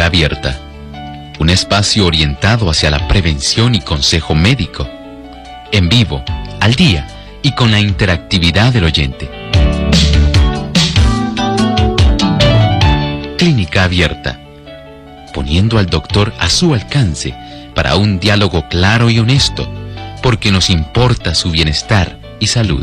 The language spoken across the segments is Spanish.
Abierta, un espacio orientado hacia la prevención y consejo médico, en vivo, al día y con la interactividad del oyente. Clínica Abierta, poniendo al doctor a su alcance para un diálogo claro y honesto, porque nos importa su bienestar y salud.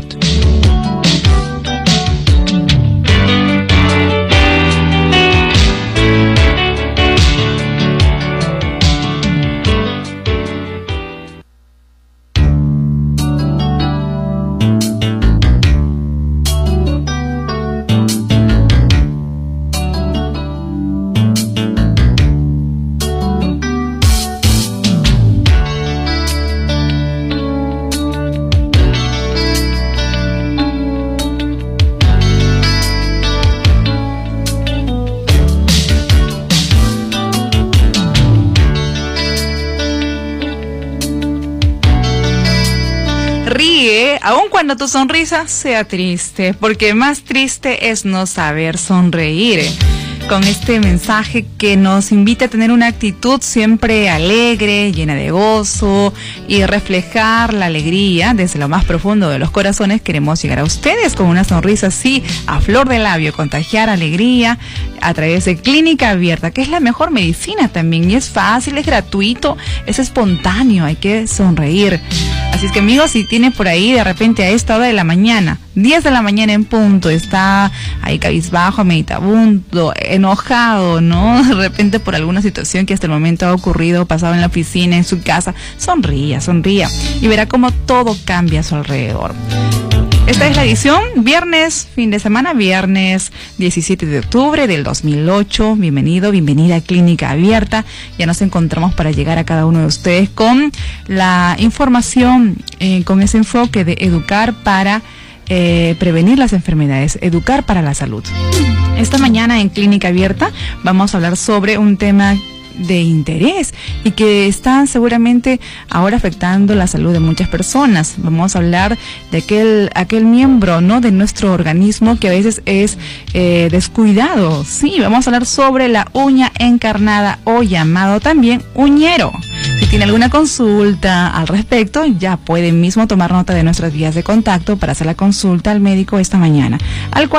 Ríe, aun cuando tu sonrisa sea triste, porque más triste es no saber sonreír. Con este mensaje que nos invita a tener una actitud siempre alegre, llena de gozo y reflejar la alegría desde lo más profundo de los corazones, queremos llegar a ustedes con una sonrisa así, a flor de labio, contagiar alegría a través de Clínica Abierta, que es la mejor medicina también, y es fácil, es gratuito, es espontáneo, hay que sonreír. Así es que, amigos, si tiene por ahí de repente a esta hora de la mañana, 10 de la mañana en punto, está ahí cabizbajo, meditabundo, enojado, ¿no? De repente por alguna situación que hasta el momento ha ocurrido, pasado en la oficina, en su casa, sonría y verá cómo todo cambia a su alrededor. Esta es la edición, viernes, fin de semana, viernes 17 de octubre del 2008. Bienvenido, bienvenida a Clínica Abierta. Ya nos encontramos para llegar a cada uno de ustedes con la información, con ese enfoque de educar para prevenir las enfermedades, educar para la salud. Esta mañana en Clínica Abierta vamos a hablar sobre un tema de interés y que está seguramente ahora afectando la salud de muchas personas. Vamos a hablar de aquel miembro, ¿no?, de nuestro organismo que a veces es descuidado. Sí, vamos a hablar sobre la uña encarnada o llamado también uñero. Si tiene alguna consulta al respecto, ya puede mismo tomar nota de nuestras vías de contacto para hacer la consulta al médico esta mañana al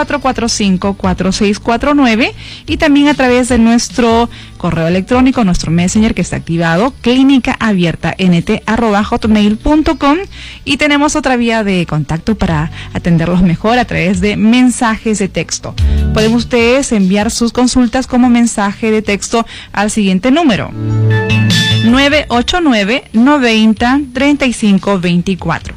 445-4649 y también a través de nuestro correo electrónico, nuestro messenger que está activado, clínicaabierta@hotmail.com, y tenemos otra vía de contacto para atenderlos mejor a través de mensajes de texto. Pueden ustedes enviar sus consultas como mensaje de texto al siguiente número: 989-90-3524.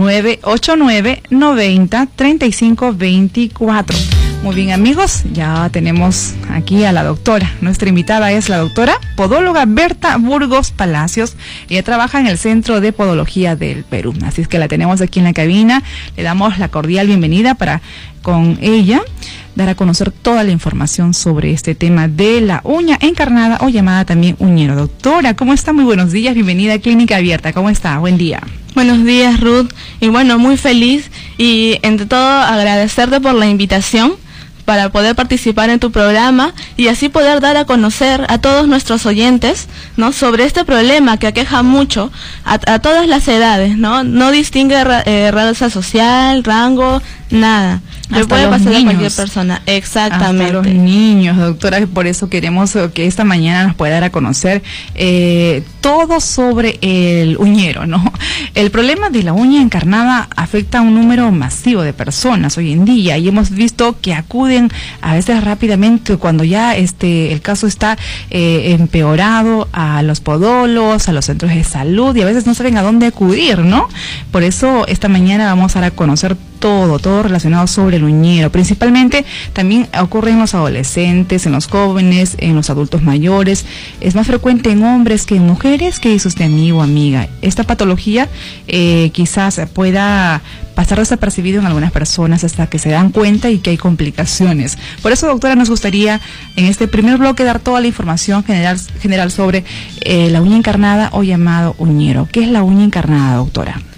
989-90-3524. Muy bien, amigos, ya tenemos aquí a la doctora. Nuestra invitada es la doctora podóloga Berta Burgos Palacios. Ella trabaja en el Centro de Podología del Perú. Así es que la tenemos aquí en la cabina. Le damos la cordial bienvenida para con ella dar a conocer toda la información sobre este tema de la uña encarnada o llamada también uñero. Doctora, ¿cómo está? Muy buenos días, bienvenida a Clínica Abierta. ¿Cómo está? Buen día. Buenos días, Ruth. Y bueno, muy feliz y entre todo agradecerte por la invitación para poder participar en tu programa y así poder dar a conocer a todos nuestros oyentes, ¿no?, sobre este problema que aqueja mucho a todas las edades, ¿no? No distingue raza social, rango, nada. Le puede pasar a cualquier persona. Exactamente. Hasta los niños, doctora, por eso queremos que esta mañana nos pueda dar a conocer todo sobre el uñero, ¿no? El problema de la uña encarnada afecta a un número masivo de personas hoy en día y hemos visto que acuden a veces rápidamente cuando ya el caso está empeorado a los podólogos, a los centros de salud, y a veces no saben a dónde acudir, ¿no? Por eso esta mañana vamos a dar a conocer todo relacionado sobre el uñero. Principalmente también ocurre en los adolescentes, en los jóvenes, en los adultos mayores. Es más frecuente en hombres que en mujeres. ¿Qué dice usted, amigo o amiga? Esta patología quizás pueda pasar desapercibido en algunas personas hasta que se dan cuenta y que hay complicaciones. Por eso, doctora, nos gustaría en este primer bloque dar toda la información general sobre la uña encarnada o llamado uñero. ¿Qué es la uña encarnada, doctora?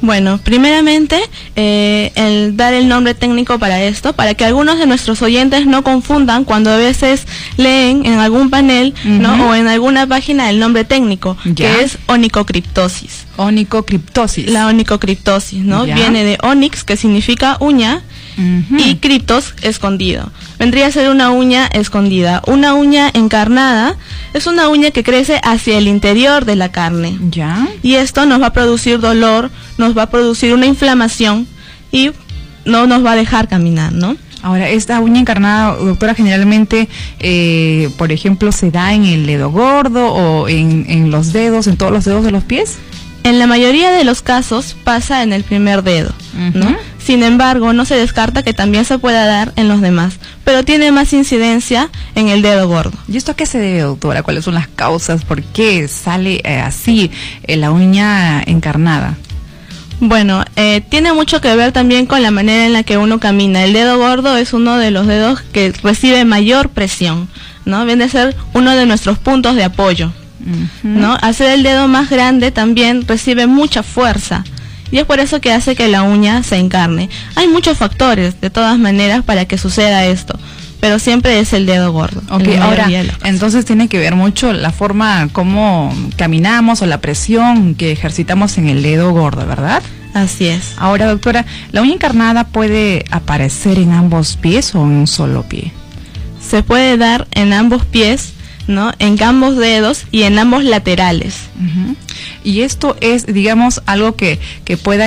Bueno, primeramente, el dar el nombre técnico para esto, para que algunos de nuestros oyentes no confundan cuando a veces leen en algún panel, ¿no? O en alguna página el nombre técnico, que es onicocriptosis. Onicocriptosis. La onicocriptosis, ¿no? Viene de onix, que significa uña, y criptos, escondido. Vendría a ser una uña escondida. Una uña encarnada es una uña que crece hacia el interior de la carne. Ya. Y esto nos va a producir dolor, nos va a producir una inflamación y no nos va a dejar caminar, ¿no? Ahora, esta uña encarnada, doctora, generalmente, por ejemplo, ¿se da en el dedo gordo o en los dedos, en todos los dedos de los pies? En la mayoría de los casos pasa en el primer dedo, ¿no? Sin embargo, no se descarta que también se pueda dar en los demás, pero tiene más incidencia en el dedo gordo. ¿Y esto a qué se debe, doctora? ¿Cuáles son las causas? ¿Por qué sale así la uña encarnada? Bueno, tiene mucho que ver también con la manera en la que uno camina. El dedo gordo es uno de los dedos que recibe mayor presión, ¿no? Viene a ser uno de nuestros puntos de apoyo, ¿no? Hacer el dedo más grande también recibe mucha fuerza. Y es por eso que hace que la uña se encarne. Hay muchos factores, de todas maneras, para que suceda esto, pero siempre es el dedo gordo. Ok, ahora, entonces tiene que ver mucho la forma como caminamos o la presión que ejercitamos en el dedo gordo, ¿verdad? Así es. Ahora, doctora, ¿la uña encarnada puede aparecer en ambos pies o en un solo pie? Se puede dar en ambos pies, ¿no? En ambos dedos y en ambos laterales. Y esto es, digamos, algo que pueda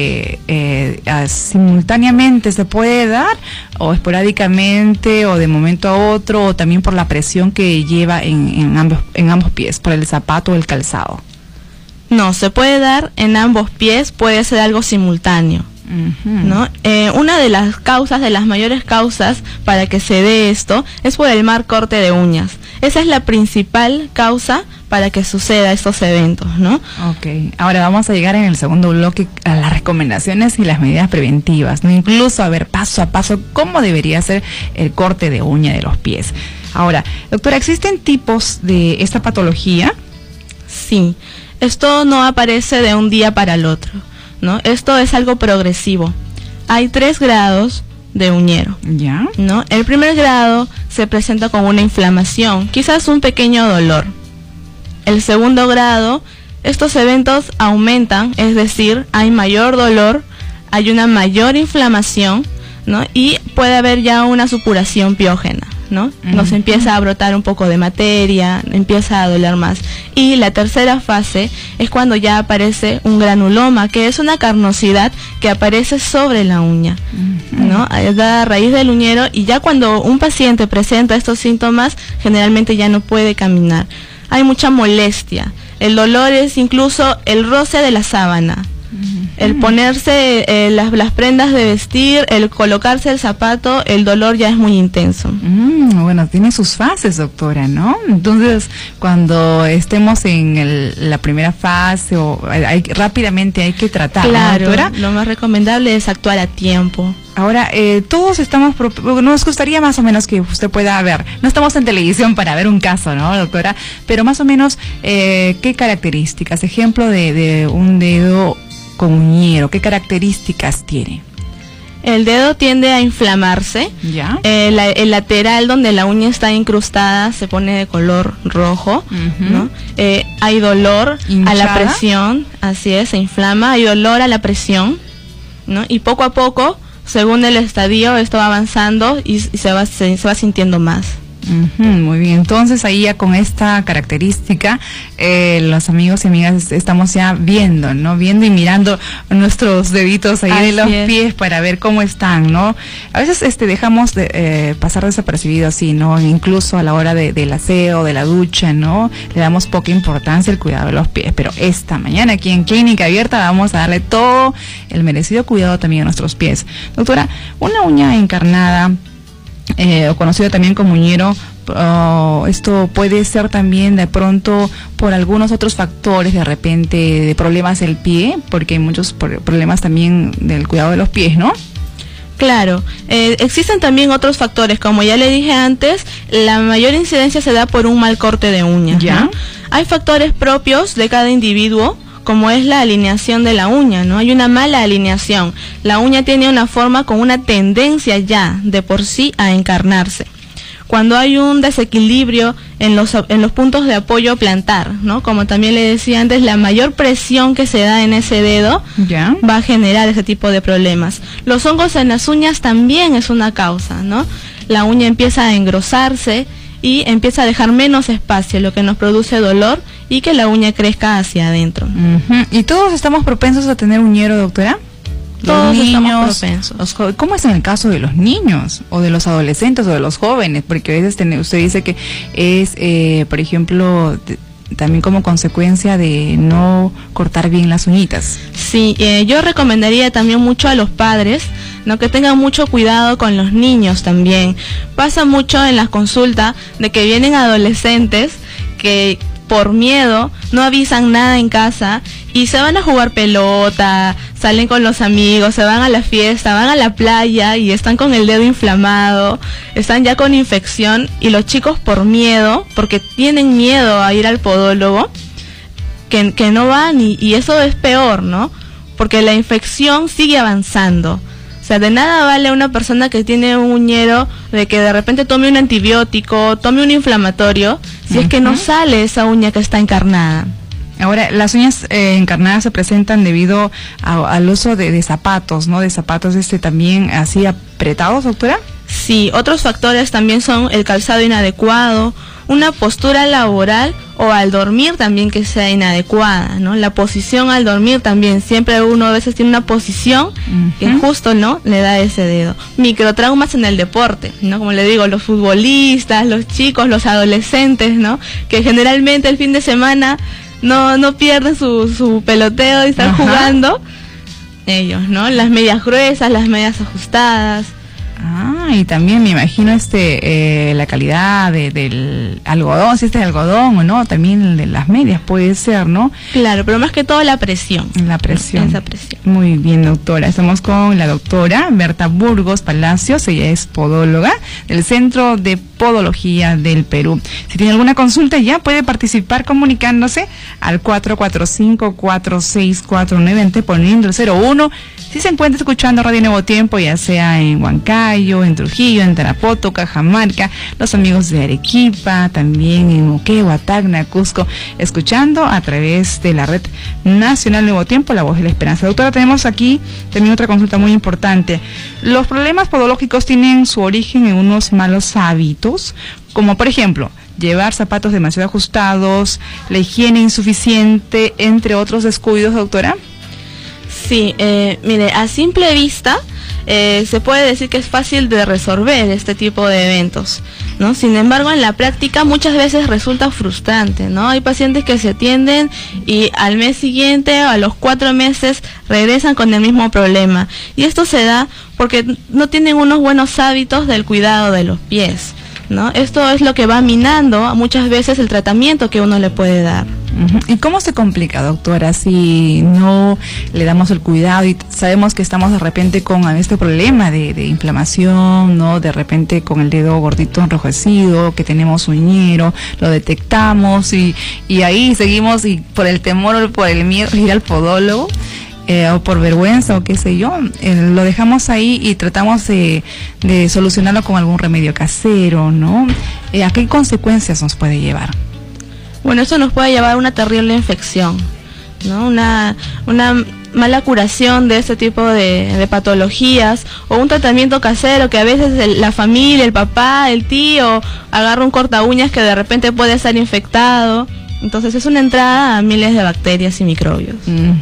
simultáneamente se puede dar, o esporádicamente, o de momento a otro, o también por la presión que lleva en ambos pies, por el zapato o el calzado. No, se puede dar en ambos pies, puede ser algo simultáneo. ¿No? Una de las causas, de las mayores causas para que se dé esto, es por el mal corte de uñas. Esa es la principal causa para que suceda estos eventos, ¿no? Ok, ahora vamos a llegar en el segundo bloque a las recomendaciones y las medidas preventivas, ¿no? Incluso a ver paso a paso cómo debería ser el corte de uña de los pies. Ahora, doctora, ¿existen tipos de esta patología? Sí, esto no aparece de un día para el otro, ¿no? Esto es algo progresivo. Hay 3 grados de uñero, ¿ya? ¿No? El primer grado se presenta con una inflamación, quizás un pequeño dolor. El segundo grado, estos eventos aumentan, es decir, hay mayor dolor, hay una mayor inflamación, ¿no? Y puede haber ya una supuración piógena, ¿no? Nos empieza a brotar un poco de materia, empieza a doler más. Y la tercera fase es cuando ya aparece un granuloma, que es una carnosidad que aparece sobre la uña, ¿no? A raíz del uñero, y ya cuando un paciente presenta estos síntomas, generalmente ya no puede caminar. Hay mucha molestia. El dolor es incluso el roce de la sábana. El ponerse las prendas de vestir, el colocarse el zapato, el dolor ya es muy intenso. Bueno, tiene sus fases, doctora, ¿no? Entonces, cuando estemos en la primera fase, rápidamente hay que tratar, claro, ¿no, doctora? Lo más recomendable es actuar a tiempo. Ahora, todos estamos, nos gustaría más o menos que usted pueda ver, no estamos en televisión para ver un caso, ¿no, doctora? Pero más o menos, ¿qué características? Ejemplo de un dedo con uñero, ¿qué características tiene? El dedo tiende a inflamarse. ¿Ya? El lateral donde la uña está incrustada se pone de color rojo, ¿no? Hay dolor a la presión, así es, se inflama, hay dolor a la presión, ¿no? Y poco a poco, según el estadio, esto va avanzando y se va sintiendo más. Muy bien, entonces ahí ya con esta característica los amigos y amigas estamos ya viendo, ¿no? Viendo y mirando nuestros deditos ahí de los pies para ver cómo están, ¿no? A veces dejamos de pasar desapercibido así, ¿no? Incluso a la hora del aseo, de la ducha, ¿no? Le damos poca importancia al cuidado de los pies, pero esta mañana aquí en Clínica Abierta vamos a darle todo el merecido cuidado también a nuestros pies. Doctora, una uña encarnada, o conocido también como uñero, esto puede ser también de pronto por algunos otros factores, de repente de problemas del pie, porque hay muchos problemas también del cuidado de los pies, ¿no? Claro, existen también otros factores, como ya le dije antes, la mayor incidencia se da por un mal corte de uñas, ¿ya? ¿no? Hay factores propios de cada individuo, como es la alineación de la uña, ¿no? Hay una mala alineación. La uña tiene una forma con una tendencia ya de por sí a encarnarse. Cuando hay un desequilibrio en los puntos de apoyo plantar, ¿no? Como también le decía antes, la mayor presión que se da en ese dedo va a generar ese tipo de problemas. Los hongos en las uñas también es una causa, ¿no? La uña empieza a engrosarse y empieza a dejar menos espacio, lo que nos produce dolor y que la uña crezca hacia adentro. ¿Y todos estamos propensos a tener uñero, doctora? Todos estamos propensos. ¿Cómo es en el caso de los niños o de los adolescentes o de los jóvenes? Porque a veces usted dice que es, por ejemplo, también como consecuencia de no cortar bien las uñitas. Sí, yo recomendaría también mucho a los padres, ¿no? Que tengan mucho cuidado con los niños también. Pasa mucho en las consultas de que vienen adolescentes que por miedo no avisan nada en casa y se van a jugar pelota, salen con los amigos, se van a la fiesta, van a la playa y están con el dedo inflamado, están ya con infección, y los chicos por miedo, porque tienen miedo a ir al podólogo, que no van, y eso es peor, ¿no? Porque la infección sigue avanzando. O sea, de nada vale una persona que tiene un uñero de que de repente tome un antibiótico, tome un inflamatorio, si es que no sale esa uña que está encarnada. Ahora, las uñas encarnadas se presentan debido al uso de zapatos, ¿no? De zapatos también así apretados, doctora. Sí, otros factores también son el calzado inadecuado, una postura laboral o al dormir también que sea inadecuada, ¿no? La posición al dormir también, siempre uno a veces tiene una posición que justo, ¿no?, le da ese dedo. Microtraumas en el deporte, ¿no? Como le digo, los futbolistas, los chicos, los adolescentes, ¿no? Que generalmente el fin de semana no pierden su peloteo y están jugando, ellos, ¿no? Las medias gruesas, las medias ajustadas. Y también me imagino la calidad del algodón, si es de algodón o no, también de las medias puede ser, ¿no? Claro, pero más que todo la presión. La presión. Esa presión. Muy bien, doctora. Estamos con la doctora Berta Burgos Palacios, ella es podóloga del Centro de Podología del Perú. Si tiene alguna consulta ya puede participar comunicándose al 445-4649, anteponiendo el 01. Si se encuentra escuchando Radio Nuevo Tiempo, ya sea en Huancayo, en Trujillo, en Tarapoto, Cajamarca, los amigos de Arequipa, también en Moquegua, Tacna, Cusco, escuchando a través de la red nacional Nuevo Tiempo, La Voz de la Esperanza. Doctora, tenemos aquí también otra consulta muy importante. Los problemas podológicos tienen su origen en unos malos hábitos, como por ejemplo, llevar zapatos demasiado ajustados, la higiene insuficiente, entre otros descuidos, doctora. Sí, mire, a simple vista se puede decir que es fácil de resolver este tipo de eventos, ¿no? Sin embargo, en la práctica muchas veces resulta frustrante, ¿no? Hay pacientes que se atienden y al mes siguiente o a los 4 meses regresan con el mismo problema. Y esto se da porque no tienen unos buenos hábitos del cuidado de los pies, ¿no? Esto es lo que va minando muchas veces el tratamiento que uno le puede dar. ¿Y cómo se complica, doctora, si no le damos el cuidado y sabemos que estamos de repente con este problema de inflamación, ¿no? De repente con el dedo gordito enrojecido, que tenemos uñero, lo detectamos y ahí seguimos, y por el temor o por el miedo de ir al podólogo, o por vergüenza o qué sé yo, lo dejamos ahí y tratamos de solucionarlo con algún remedio casero, ¿no? ¿A qué consecuencias nos puede llevar? Bueno, esto nos puede llevar a una terrible infección, ¿no? Una mala curación de este tipo de patologías, o un tratamiento casero que a veces la familia, el papá, el tío agarra un corta uñas que de repente puede estar infectado. Entonces es una entrada a miles de bacterias y microbios.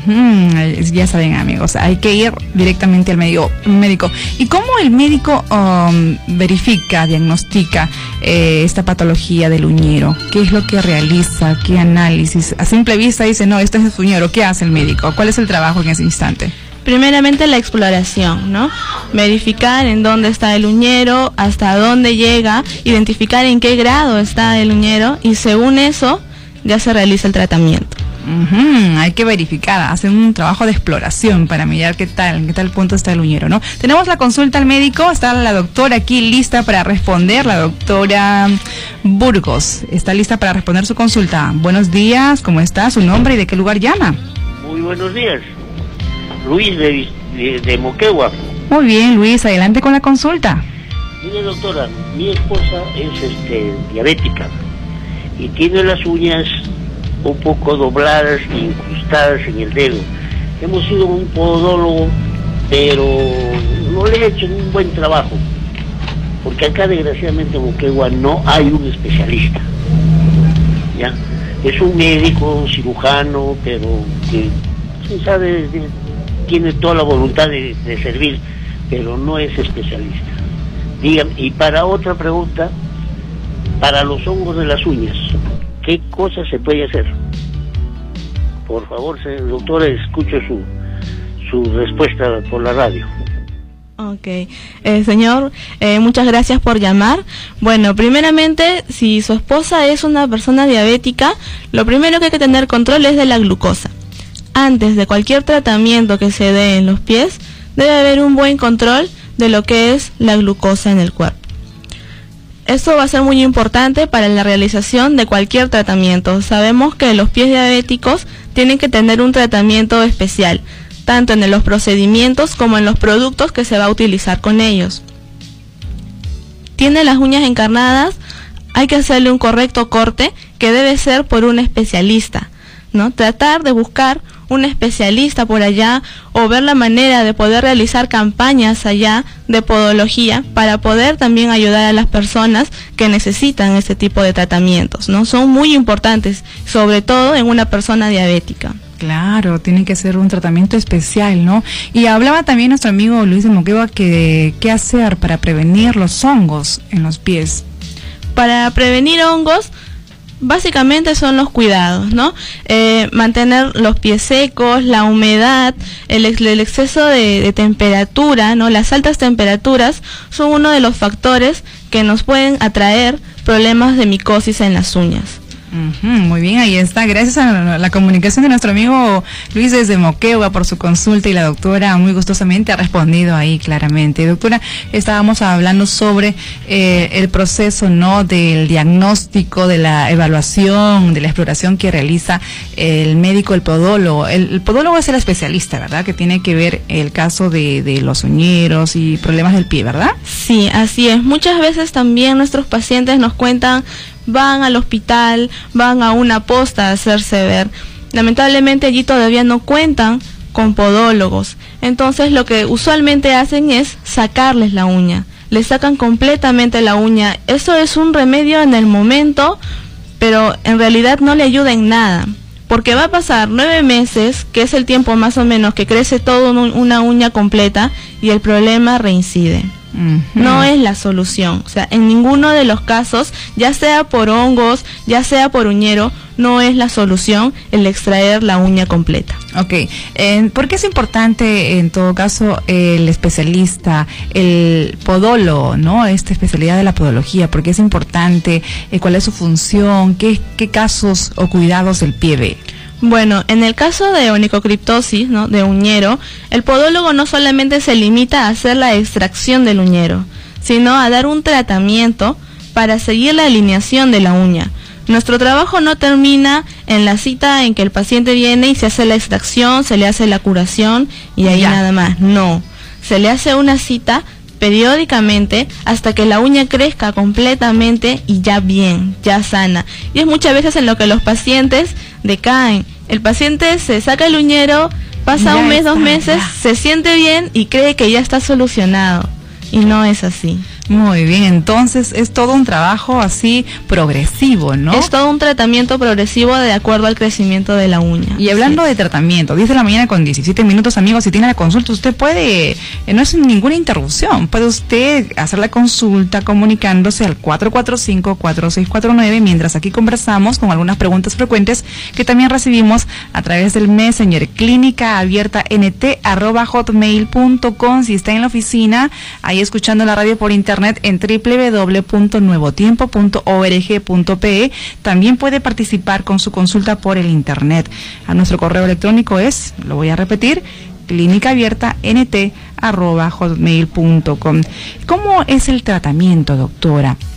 Ya saben, amigos, hay que ir directamente al médico. ¿Y cómo el médico verifica, diagnostica esta patología del uñero? ¿Qué es lo que realiza? ¿Qué análisis? A simple vista dice, no, este es el uñero. ¿Qué hace el médico? ¿Cuál es el trabajo en ese instante? Primeramente la exploración, ¿no? Verificar en dónde está el uñero, hasta dónde llega, identificar en qué grado está el uñero, y según eso ya se realiza el tratamiento. Hay que verificar, hacen un trabajo de exploración para mirar en qué tal punto está el uñero, ¿no? Tenemos la consulta al médico, está la doctora aquí lista para responder, la doctora Burgos está lista para responder su consulta. Buenos días, ¿cómo está? ¿Su nombre y de qué lugar llama? buenos días. Luis de Moquegua. Muy bien, Luis, adelante con la consulta. Mire, doctora, mi esposa es diabética y tiene las uñas un poco dobladas e incrustadas en el dedo. Hemos ido a un podólogo, pero no le he hecho un buen trabajo, porque acá desgraciadamente en Moquegua no hay un especialista, ¿ya? Es un médico, un cirujano, pero que se sabe, tiene toda la voluntad de servir, pero no es especialista. Dígame, y para otra pregunta, para los hongos de las uñas, ¿qué cosas se puede hacer? Por favor, doctora, escucho su respuesta por la radio. Ok, señor, muchas gracias por llamar. Bueno, primeramente, si su esposa es una persona diabética, lo primero que hay que tener control es de la glucosa. Antes de cualquier tratamiento que se dé en los pies, debe haber un buen control de lo que es la glucosa en el cuerpo. Esto va a ser muy importante para la realización de cualquier tratamiento. Sabemos que los pies diabéticos tienen que tener un tratamiento especial, tanto en los procedimientos como en los productos que se va a utilizar con ellos. Tiene las uñas encarnadas, hay que hacerle un correcto corte que debe ser por un especialista, ¿no? Tratar de buscar un especialista por allá o ver la manera de poder realizar campañas allá de podología para poder también ayudar a las personas que necesitan este tipo de tratamientos, ¿no? Son muy importantes, sobre todo en una persona diabética. Claro, tiene que ser un tratamiento especial, ¿no? Y hablaba también nuestro amigo Luis de Moquegua que qué hacer para prevenir los hongos en los pies. Para prevenir hongos, básicamente son los cuidados, ¿no? Mantener los pies secos, la humedad, el exceso de temperatura, ¿no? Las altas temperaturas son uno de los factores que nos pueden atraer problemas de micosis en las uñas. Muy bien, ahí está. Gracias a la comunicación de nuestro amigo Luis desde Moquegua por su consulta, y la doctora muy gustosamente ha respondido ahí claramente. Doctora, estábamos hablando sobre el proceso, ¿no?, del diagnóstico, de la evaluación, de la exploración que realiza el médico, el podólogo. El podólogo es el especialista, ¿verdad?, que tiene que ver el caso de los uñeros y problemas del pie, ¿verdad? Sí, así es. Muchas veces también nuestros pacientes nos cuentan, van al hospital, van a una posta a hacerse ver. Lamentablemente allí todavía no cuentan con podólogos. Entonces lo que usualmente hacen es sacarles la uña. Les sacan completamente la uña. Eso es un remedio en el momento, pero en realidad no le ayuda en nada. Porque va a pasar 9 meses, que es el tiempo más o menos que crece toda una uña completa, y el problema reincide. No es la solución, o sea, en ninguno de los casos, ya sea por hongos, ya sea por uñero, no es la solución el extraer la uña completa. Ok, ¿por qué es importante en todo caso el especialista, el podólogo, ¿no? Esta especialidad de la podología, ¿por qué es importante? ¿Cuál es su función? ¿Qué casos o cuidados del pie ve? Bueno, en el caso de onicocriptosis, ¿no?, de uñero, el podólogo no solamente se limita a hacer la extracción del uñero, sino a dar un tratamiento para seguir la alineación de la uña. Nuestro trabajo no termina en la cita en que el paciente viene y se hace la extracción, se le hace la curación y ahí nada más. No, se le hace una cita periódicamente hasta que la uña crezca completamente y ya bien, ya sana. Y es muchas veces en lo que los pacientes decaen. El paciente se saca el uñero, pasa un mes, 2 meses, se siente bien y cree que ya está solucionado. Y no es así. Muy bien, entonces es todo un trabajo así progresivo, ¿no? Es todo un tratamiento progresivo de acuerdo al crecimiento de la uña. Y hablando de tratamiento, 10 de la mañana con 17 minutos, amigos, si tiene la consulta, usted puede, no es ninguna interrupción, puede usted hacer la consulta comunicándose al 445-4649, mientras aquí conversamos con algunas preguntas frecuentes que también recibimos a través del Messenger, clínicaabiertant@hotmail.com. Si está en la oficina, ahí escuchando la radio por internet, en www.nuevotiempo.org.pe. También puede participar con su consulta por el internet. A nuestro correo electrónico es, lo voy a repetir, clínicaabiertant@hotmail.com. ¿Cómo es el tratamiento, doctora?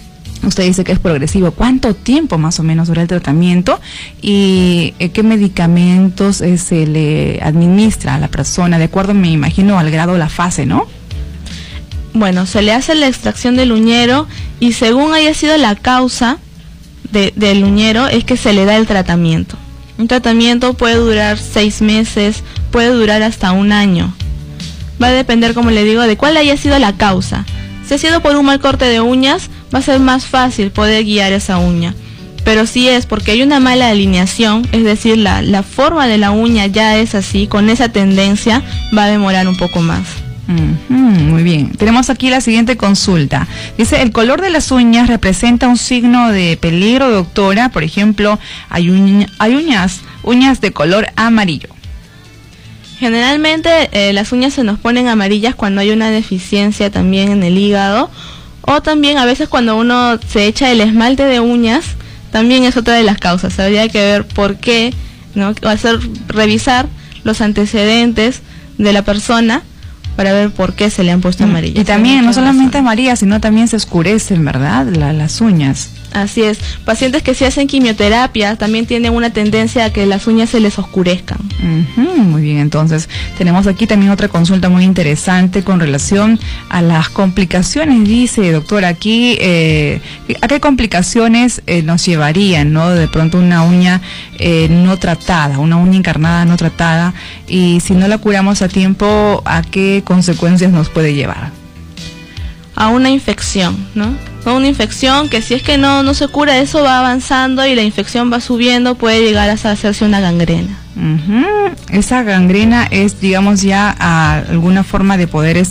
Usted dice que es progresivo. ¿Cuánto tiempo más o menos dura el tratamiento? ¿Y qué medicamentos se le administra a la persona? De acuerdo, me imagino, al grado o la fase, ¿no? Bueno, se le hace la extracción del uñero y según haya sido la causa del uñero es que se le da el tratamiento. Un tratamiento puede durar 6 meses, puede durar hasta 1 año. Va a depender, como le digo, de cuál haya sido la causa. Si ha sido por un mal corte de uñas, va a ser más fácil poder guiar esa uña. Pero si es porque hay una mala alineación, es decir, la forma de la uña ya es así, con esa tendencia, va a demorar un poco más. Muy bien. Tenemos aquí la siguiente consulta. Dice, ¿el color de las uñas representa un signo de peligro, doctora? Por ejemplo, hay uñas de color amarillo. Generalmente las uñas se nos ponen amarillas cuando hay una deficiencia también en el hígado, o también a veces cuando uno se echa el esmalte de uñas, también es otra de las causas. Habría que ver por qué, ¿no? Revisar los antecedentes de la persona para ver por qué se le han puesto amarillas. Y también, no solamente amarillas, sino también se oscurecen, ¿verdad? Las uñas. Así es. Pacientes que se hacen quimioterapia también tienen una tendencia a que las uñas se les oscurezcan. Muy bien, entonces tenemos aquí también otra consulta muy interesante con relación a las complicaciones. Dice, doctor, aquí, ¿a qué complicaciones nos llevarían, no? De pronto una uña no tratada, una uña encarnada no tratada, y si no la curamos a tiempo, ¿a qué consecuencias nos puede llevar? A una infección, ¿no? A una infección que si es que no se cura, eso va avanzando y la infección va subiendo, puede llegar hasta hacerse una gangrena. Esa gangrena es, digamos, ya alguna forma de poder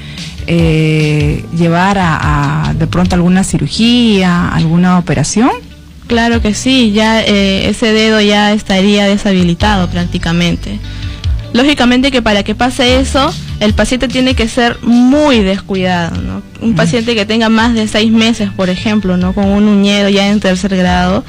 llevar a de pronto alguna cirugía, alguna operación. Claro que sí, ya ese dedo ya estaría deshabilitado prácticamente. Lógicamente que para que pase eso, el paciente tiene que ser muy descuidado, ¿no? Un paciente que tenga más de 6 meses, por ejemplo, ¿no? Con un uñero ya en 3er grado,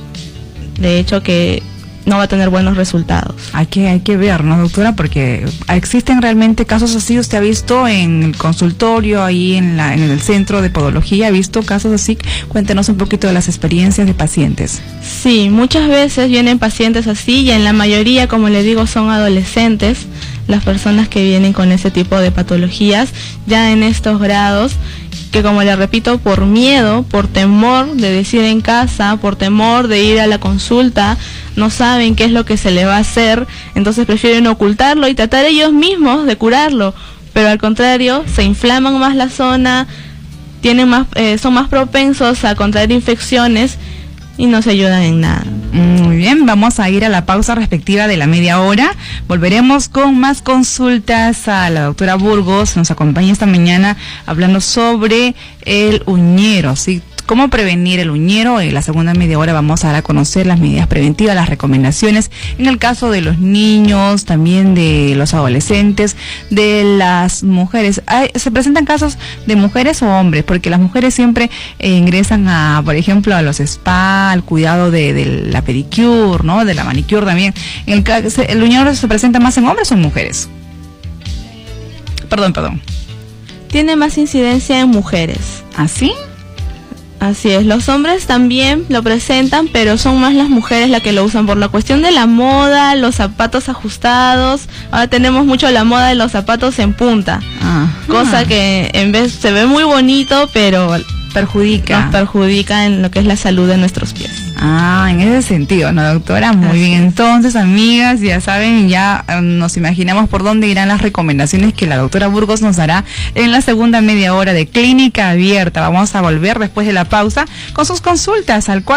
de hecho que no va a tener buenos resultados. Hay que ver, ¿no, doctora? Porque existen realmente casos así. ¿Usted ha visto en el consultorio, ahí en el centro de podología, ha visto casos así? Cuéntenos un poquito de las experiencias de pacientes. Sí, muchas veces vienen pacientes así y en la mayoría, como le digo, son adolescentes las personas que vienen con ese tipo de patologías ya en estos grados, que como le repito, por miedo, por temor de decir en casa, por temor de ir a la consulta, no saben qué es lo que se le va a hacer, entonces prefieren ocultarlo y tratar ellos mismos de curarlo, pero al contrario, se inflaman más la zona, son más propensos a contraer infecciones y no se ayudan en nada. Muy bien, vamos a ir a la pausa respectiva de la media hora. Volveremos con más consultas a la doctora Burgos. Nos acompaña esta mañana hablando sobre el uñero, ¿sí? ¿Cómo prevenir el uñero? En la segunda media hora vamos a dar a conocer las medidas preventivas, las recomendaciones en el caso de los niños, también de los adolescentes, de las mujeres. ¿Se presentan casos de mujeres o hombres? Porque las mujeres siempre ingresan por ejemplo, a los spa, al cuidado de la pedicure, ¿no? De la manicure también. ¿El uñero se presenta más en hombres o en mujeres? Perdón. Tiene más incidencia en mujeres. ¿Ah, sí? Así es, los hombres también lo presentan, pero son más las mujeres las que lo usan por la cuestión de la moda, los zapatos ajustados. Ahora tenemos mucho la moda de los zapatos en punta, cosa que en vez se ve muy bonito, pero nos perjudica en lo que es la salud de nuestros pies. En ese sentido, ¿no, doctora? Muy bien. Entonces, amigas, ya saben, ya nos imaginamos por dónde irán las recomendaciones que la doctora Burgos nos dará en la segunda media hora de Clínica Abierta. Vamos a volver después de la pausa con sus consultas al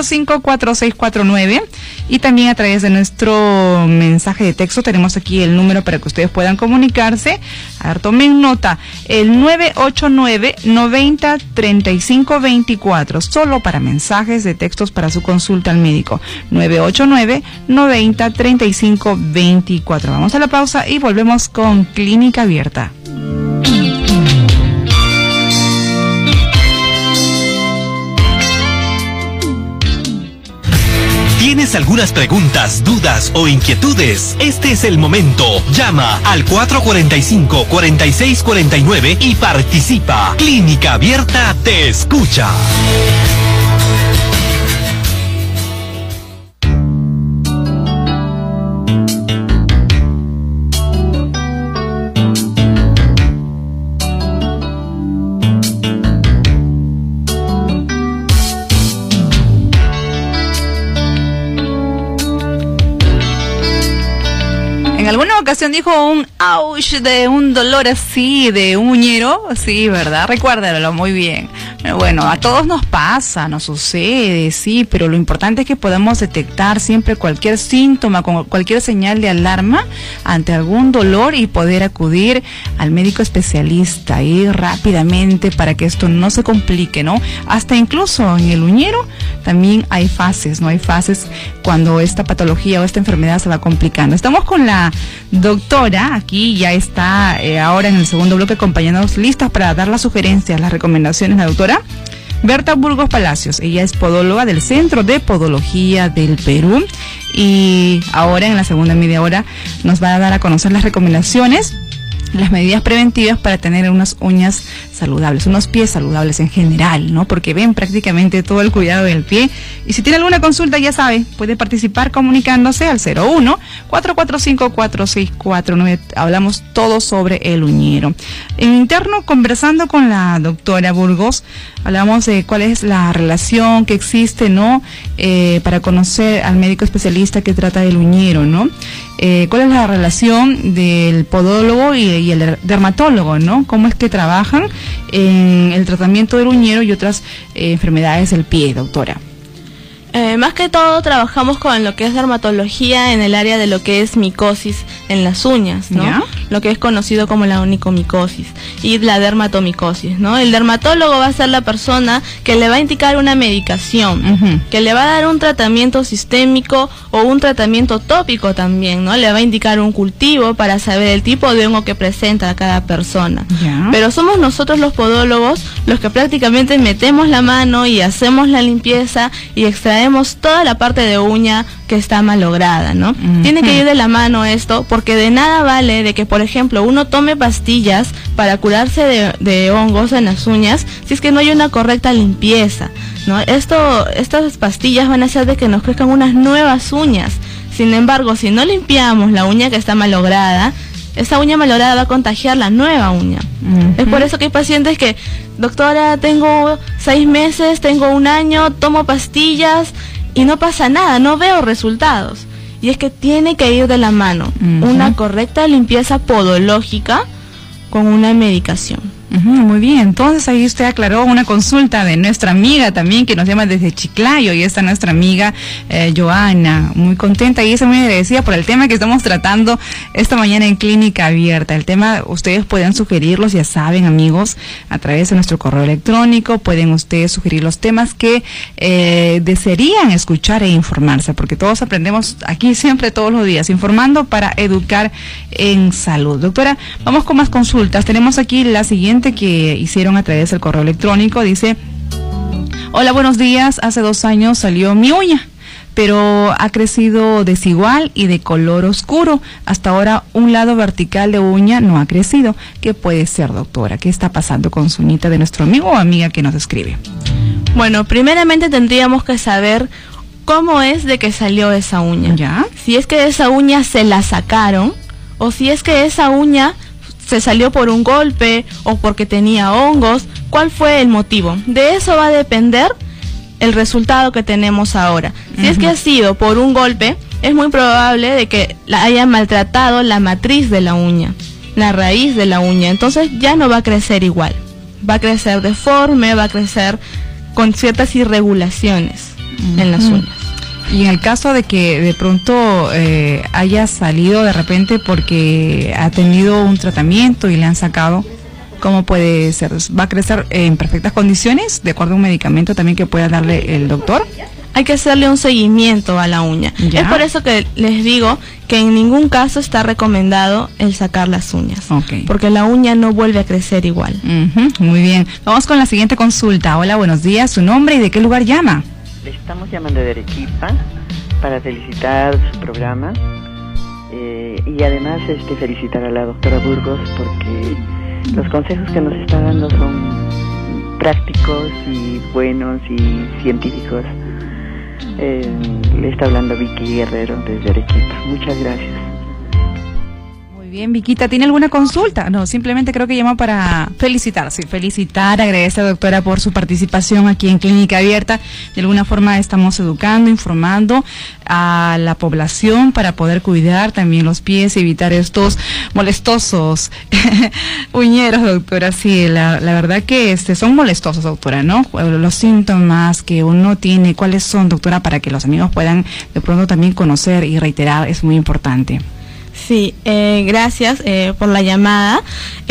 445-4649 y también a través de nuestro mensaje de texto. Tenemos aquí el número para que ustedes puedan comunicarse. A ver, tomen nota, el 989-90-3524, solo para mensajes de textos para su consulta al médico. 989-90-3524. Vamos a la pausa y volvemos con Clínica Abierta. ¿Tienes algunas preguntas, dudas o inquietudes? Este es el momento. Llama al 445-4649 y participa. Clínica Abierta te escucha. Alguna ocasión dijo un ouch de un dolor así, de un uñero, sí, ¿verdad? Recuérdalo muy bien. Bueno, a todos nos pasa, nos sucede, sí, pero lo importante es que podamos detectar siempre cualquier síntoma, cualquier señal de alarma ante algún dolor y poder acudir al médico especialista y rápidamente para que esto no se complique, ¿no? Hasta incluso en el uñero también hay fases, ¿no? Hay fases cuando esta patología o esta enfermedad se va complicando. Estamos con la doctora, aquí ya está ahora en el segundo bloque acompañándonos, listas para dar las sugerencias, las recomendaciones, la doctora Berta Burgos Palacios. Ella es podóloga del Centro de Podología del Perú y ahora en la segunda media hora nos va a dar a conocer las recomendaciones, las medidas preventivas para tener unas uñas saludables, unos pies saludables en general, ¿no? Porque ven prácticamente todo el cuidado del pie. Y si tiene alguna consulta, ya sabe, puede participar comunicándose al 01-445-4649. Hablamos todo sobre el uñero. En interno, conversando con la doctora Burgos, hablamos de cuál es la relación que existe, ¿no? Para conocer al médico especialista que trata del uñero, ¿no? ¿Cuál es la relación del podólogo y el dermatólogo, ¿no? ¿Cómo es que trabajan en el tratamiento del uñero y otras enfermedades del pie, doctora? Más que todo trabajamos con lo que es dermatología en el área de lo que es micosis en las uñas, ¿no? ¿Ya? Lo que es conocido como la onicomicosis y la dermatomicosis, ¿no? El dermatólogo va a ser la persona que le va a indicar una medicación, que le va a dar un tratamiento sistémico o un tratamiento tópico también, ¿no? Le va a indicar un cultivo para saber el tipo de hongo que presenta a cada persona. ¿Ya? Pero somos nosotros los podólogos los que prácticamente metemos la mano y hacemos la limpieza y extraemos toda la parte de uña que está malograda, ¿no? Tiene que ir de la mano esto, porque de nada vale de que, por ejemplo, uno tome pastillas para curarse de hongos en las uñas si es que no hay una correcta limpieza, ¿no? Estas pastillas van a hacer de que nos crezcan unas nuevas uñas. Sin embargo, si no limpiamos la uña que está malograda, esa uña malograda va a contagiar la nueva uña. Es por eso que hay pacientes que, doctora, tengo 6 meses, tengo 1 año, tomo pastillas y no pasa nada, no veo resultados. Y es que tiene que ir de la mano una correcta limpieza podológica con una medicación. Muy bien, entonces ahí usted aclaró una consulta de nuestra amiga también que nos llama desde Chiclayo, y está nuestra amiga Joana, muy contenta y muy agradecida por el tema que estamos tratando esta mañana en Clínica Abierta. El tema ustedes pueden sugerirlos, ya saben, amigos, a través de nuestro correo electrónico, pueden ustedes sugerir los temas que desearían escuchar e informarse, porque todos aprendemos aquí siempre todos los días, informando para educar en salud. Doctora, vamos con más consultas. Tenemos aquí la siguiente que hicieron a través del correo electrónico. Dice: hola, buenos días, hace 2 años salió mi uña, pero ha crecido desigual y de color oscuro. Hasta ahora un lado vertical de uña no ha crecido. ¿Qué puede ser, doctora? ¿Qué está pasando con su uñita de nuestro amigo o amiga que nos escribe? Bueno, primeramente tendríamos que saber cómo es de que salió esa uña. ¿Ya? Si es que esa uña se la sacaron, o si es que esa uña se salió por un golpe o porque tenía hongos. ¿Cuál fue el motivo? De eso va a depender el resultado que tenemos ahora. Si es que ha sido por un golpe, es muy probable de que la haya maltratado la matriz de la uña, la raíz de la uña. Entonces ya no va a crecer igual. Va a crecer deforme, va a crecer con ciertas irregulaciones en las uñas. Y en el caso de que de pronto haya salido de repente porque ha tenido un tratamiento y le han sacado, ¿cómo puede ser? ¿Va a crecer en perfectas condiciones de acuerdo a un medicamento también que pueda darle el doctor? Hay que hacerle un seguimiento a la uña. ¿Ya? Es por eso que les digo que en ningún caso está recomendado el sacar las uñas. Porque la uña no vuelve a crecer igual. Muy bien. Vamos con la siguiente consulta. Hola, buenos días. ¿Su nombre y de qué lugar llama? Le estamos llamando de Arequipa. para felicitar su programa y además felicitar a la doctora Burgos porque los consejos que nos está dando son prácticos y buenos y científicos. Le está hablando Vicky Guerrero desde Arequipa. Muchas gracias. Bien, Viquita, ¿tiene alguna consulta? No, simplemente creo que llama para felicitar, agradecer a la doctora por su participación aquí en Clínica Abierta. De alguna forma estamos educando, informando a la población para poder cuidar también los pies y evitar estos molestosos uñeros, doctora. Sí, la verdad que son molestosos, doctora, ¿no? Los síntomas que uno tiene, ¿cuáles son, doctora? Para que los amigos puedan de pronto también conocer y reiterar, es muy importante. Sí, gracias por la llamada.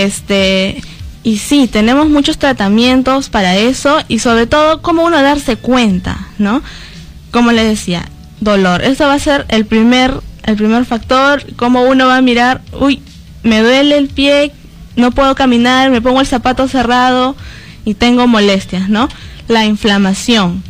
Y sí, tenemos muchos tratamientos para eso y sobre todo cómo uno darse cuenta, ¿no? Como le decía, dolor. Eso va a ser el primer factor, cómo uno va a mirar, uy, me duele el pie, no puedo caminar, me pongo el zapato cerrado y tengo molestias, ¿no? La inflamación,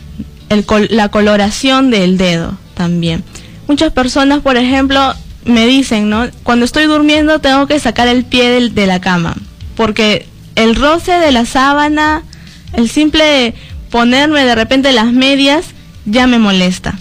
la coloración del dedo también. Muchas personas, por ejemplo, me dicen, ¿no? Cuando estoy durmiendo tengo que sacar el pie de la cama, porque el roce de la sábana, el simple ponerme de repente las medias, ya me molesta.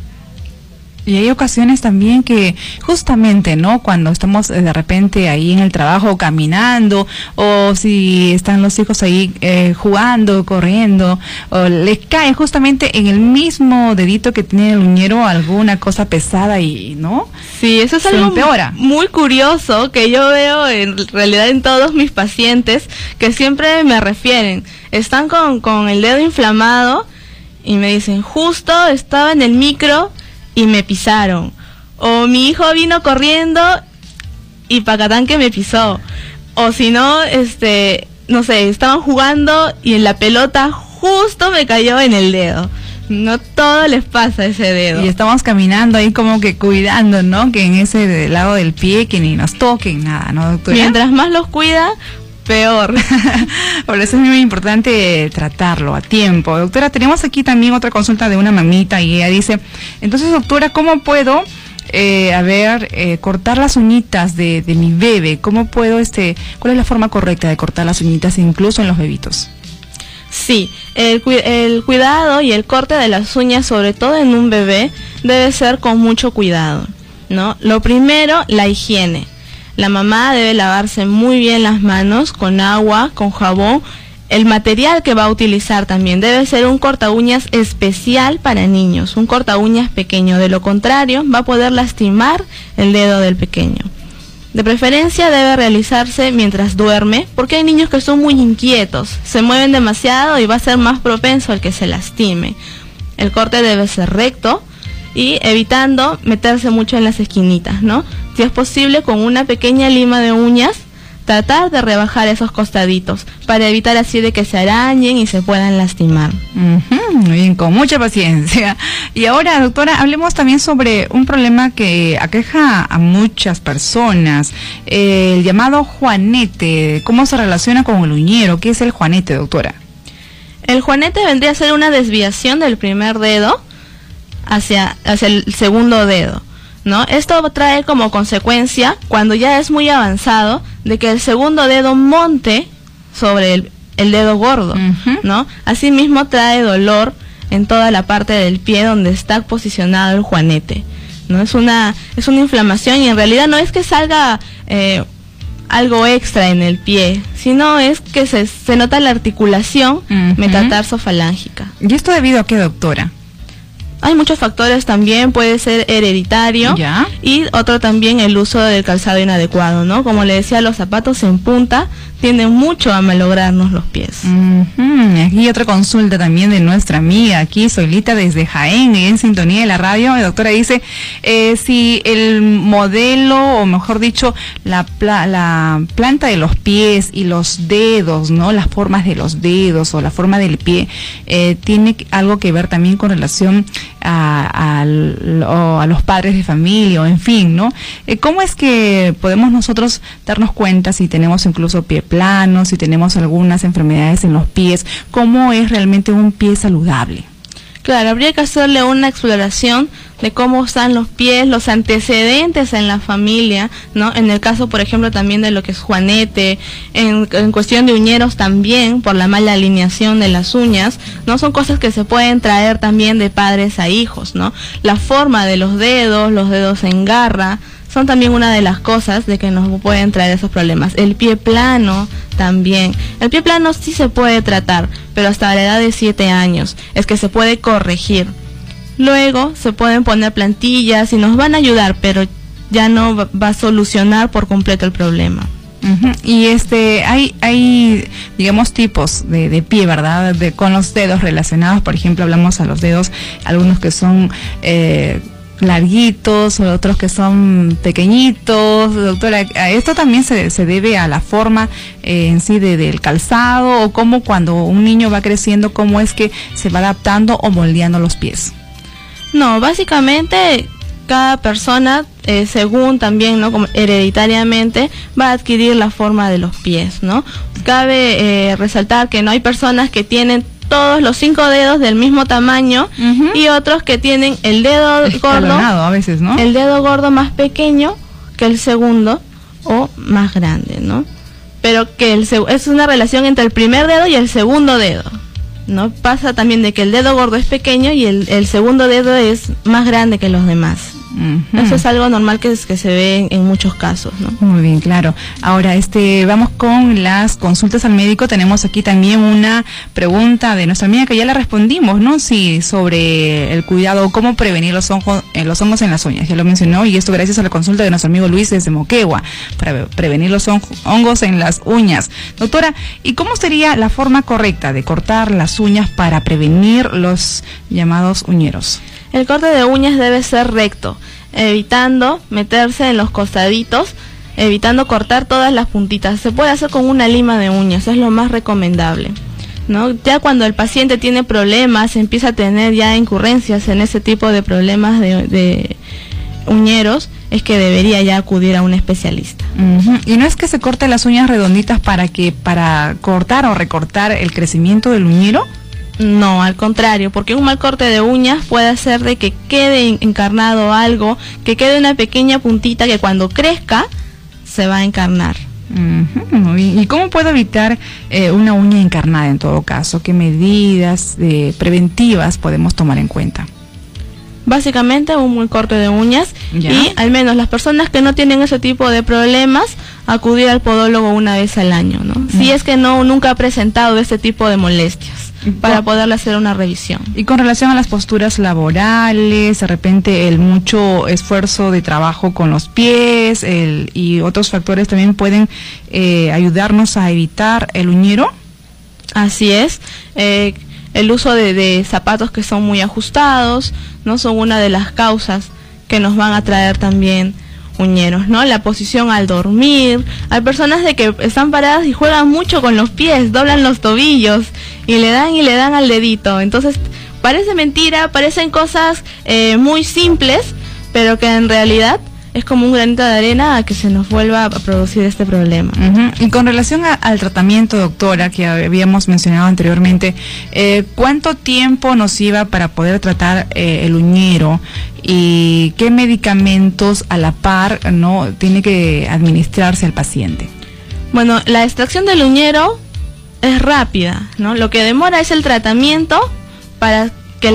Y hay ocasiones también que justamente, ¿no? Cuando estamos de repente ahí en el trabajo caminando, o si están los hijos ahí jugando, corriendo, o les cae justamente en el mismo dedito que tiene el uñero alguna cosa pesada y, ¿no? Sí, eso es algo muy curioso que yo veo en realidad en todos mis pacientes que siempre me refieren. Están con el dedo inflamado y me dicen, justo estaba en el micro y me pisaron, o mi hijo vino corriendo y pacatán que me pisó, o si no, no sé, estaban jugando y en la pelota justo me cayó en el dedo. No todo les pasa ese dedo. Y estamos caminando ahí como que cuidando, ¿no? Que en ese lado del pie que ni nos toquen nada, ¿no, doctora? Mientras más los cuida, peor. Por eso es muy importante tratarlo a tiempo. Doctora, tenemos aquí también otra consulta de una mamita y ella dice, entonces, doctora, ¿cómo puedo cortar las uñitas de mi bebé? ¿Cómo puedo, cuál es la forma correcta de cortar las uñitas incluso en los bebitos? Sí, el cuidado y el corte de las uñas, sobre todo en un bebé, debe ser con mucho cuidado, ¿no? Lo primero, la higiene. La mamá debe lavarse muy bien las manos con agua, con jabón. El material que va a utilizar también debe ser un corta uñas especial para niños, un corta uñas pequeño. De lo contrario, va a poder lastimar el dedo del pequeño. De preferencia debe realizarse mientras duerme, porque hay niños que son muy inquietos, se mueven demasiado y va a ser más propenso al que se lastime. El corte debe ser recto y evitando meterse mucho en las esquinitas, ¿no? Si es posible, con una pequeña lima de uñas, tratar de rebajar esos costaditos para evitar así de que se arañen y se puedan lastimar. Muy bien, con mucha paciencia. Y ahora, doctora, hablemos también sobre un problema que aqueja a muchas personas, el llamado juanete. ¿Cómo se relaciona con el uñero? ¿Qué es el juanete, doctora? El juanete vendría a ser una desviación del primer dedo hacia el segundo dedo, ¿no? Esto trae como consecuencia, cuando ya es muy avanzado, de que el segundo dedo monte sobre el dedo gordo, ¿no? Asimismo trae dolor en toda la parte del pie donde está posicionado el juanete, ¿no? Es una inflamación y en realidad no es que salga algo extra en el pie, sino es que se nota la articulación metatarsofalangica. ¿Y esto debido a qué, doctora? Hay muchos factores también, puede ser hereditario. ¿Ya? Y otro también el uso del calzado inadecuado, ¿no? Como le decía, los zapatos en punta tienden mucho a malograrnos los pies. Aquí otra consulta también de nuestra amiga aquí, Solita desde Jaén, en sintonía de la radio. La doctora dice, si el modelo, o mejor dicho, la planta de los pies y los dedos, ¿no? Las formas de los dedos o la forma del pie, tiene algo que ver también con relación a los padres de familia, o en fin, ¿no? ¿Cómo es que podemos nosotros darnos cuenta si tenemos incluso pie plano, si tenemos algunas enfermedades en los pies? ¿Cómo es realmente un pie saludable? Claro, habría que hacerle una exploración de cómo están los pies, los antecedentes en la familia, ¿no? En el caso, por ejemplo, también de lo que es juanete, en cuestión de uñeros también, por la mala alineación de las uñas, ¿no? Son cosas que se pueden traer también de padres a hijos, ¿no? La forma de los dedos en garra, son también una de las cosas de que nos pueden traer esos problemas. El pie plano también. El pie plano sí se puede tratar, pero hasta la edad de 7 años es que se puede corregir. Luego se pueden poner plantillas y nos van a ayudar, pero ya no va a solucionar por completo el problema. Uh-huh. Y hay digamos tipos de pie, ¿verdad? Con los dedos relacionados. Por ejemplo, hablamos a los dedos, algunos que son larguitos, otros que son pequeñitos. Doctora, esto también se debe a la forma en sí del calzado, o cómo cuando un niño va creciendo, cómo es que se va adaptando o moldeando los pies. No, básicamente cada persona, según también, ¿no?, como hereditariamente, va a adquirir la forma de los pies, ¿no? Cabe resaltar que no hay personas que tienen todos los 5 dedos del mismo tamaño, uh-huh, y otros que tienen el dedo gordo a veces, ¿no? El dedo gordo más pequeño que el segundo o más grande, ¿no? Pero que es una relación entre el primer dedo y el segundo dedo, ¿no? Pasa también de que el dedo gordo es pequeño y el segundo dedo es más grande que los demás. Uh-huh. Eso es algo normal que se ve en muchos casos, ¿no? Muy bien, claro. Ahora, vamos con las consultas al médico. Tenemos aquí también una pregunta de nuestra amiga que ya la respondimos, ¿no? Sí, sobre el cuidado, cómo prevenir los hongos en las uñas. Ya lo mencionó, y esto gracias a la consulta de nuestro amigo Luis desde Moquegua, para prevenir los hongos en las uñas. Doctora, ¿y cómo sería la forma correcta de cortar las uñas para prevenir los llamados uñeros? El corte de uñas debe ser recto, evitando meterse en los costaditos, evitando cortar todas las puntitas. Se puede hacer con una lima de uñas, es lo más recomendable, ¿no? Ya cuando el paciente tiene problemas, empieza a tener ya incurrencias en ese tipo de problemas de uñeros, es que debería ya acudir a un especialista. Uh-huh. Y no es que se corten las uñas redonditas para cortar o recortar el crecimiento del uñero. No, al contrario, porque un mal corte de uñas puede hacer de que quede encarnado algo, que quede una pequeña puntita que cuando crezca se va a encarnar. Uh-huh, muy bien. ¿Y cómo puedo evitar una uña encarnada en todo caso? ¿Qué medidas preventivas podemos tomar en cuenta? Básicamente un buen corte de uñas, ¿ya? Y al menos las personas que no tienen ese tipo de problemas, acudir al podólogo una vez al año, ¿no? Uh-huh. Si es que nunca ha presentado este tipo de molestias, para poderle hacer una revisión. Y con relación a las posturas laborales, de repente el mucho esfuerzo de trabajo con los pies y otros factores también pueden ayudarnos a evitar el uñero. Así es. El uso de zapatos que son muy ajustados, ¿no?, son una de las causas que nos van a traer también uñeros, ¿no? La posición al dormir. Hay personas de que están paradas y juegan mucho con los pies, doblan los tobillos y le dan al dedito. Entonces, parece mentira, parecen cosas muy simples, pero que en realidad es como un granito de arena a que se nos vuelva a producir este problema. Uh-huh. Y con relación al tratamiento, doctora, que habíamos mencionado anteriormente, ¿cuánto tiempo nos lleva para poder tratar el uñero? ¿Y qué medicamentos a la par no tiene que administrarse al paciente? Bueno, la extracción del uñero es rápida, ¿no? Lo que demora es el tratamiento para que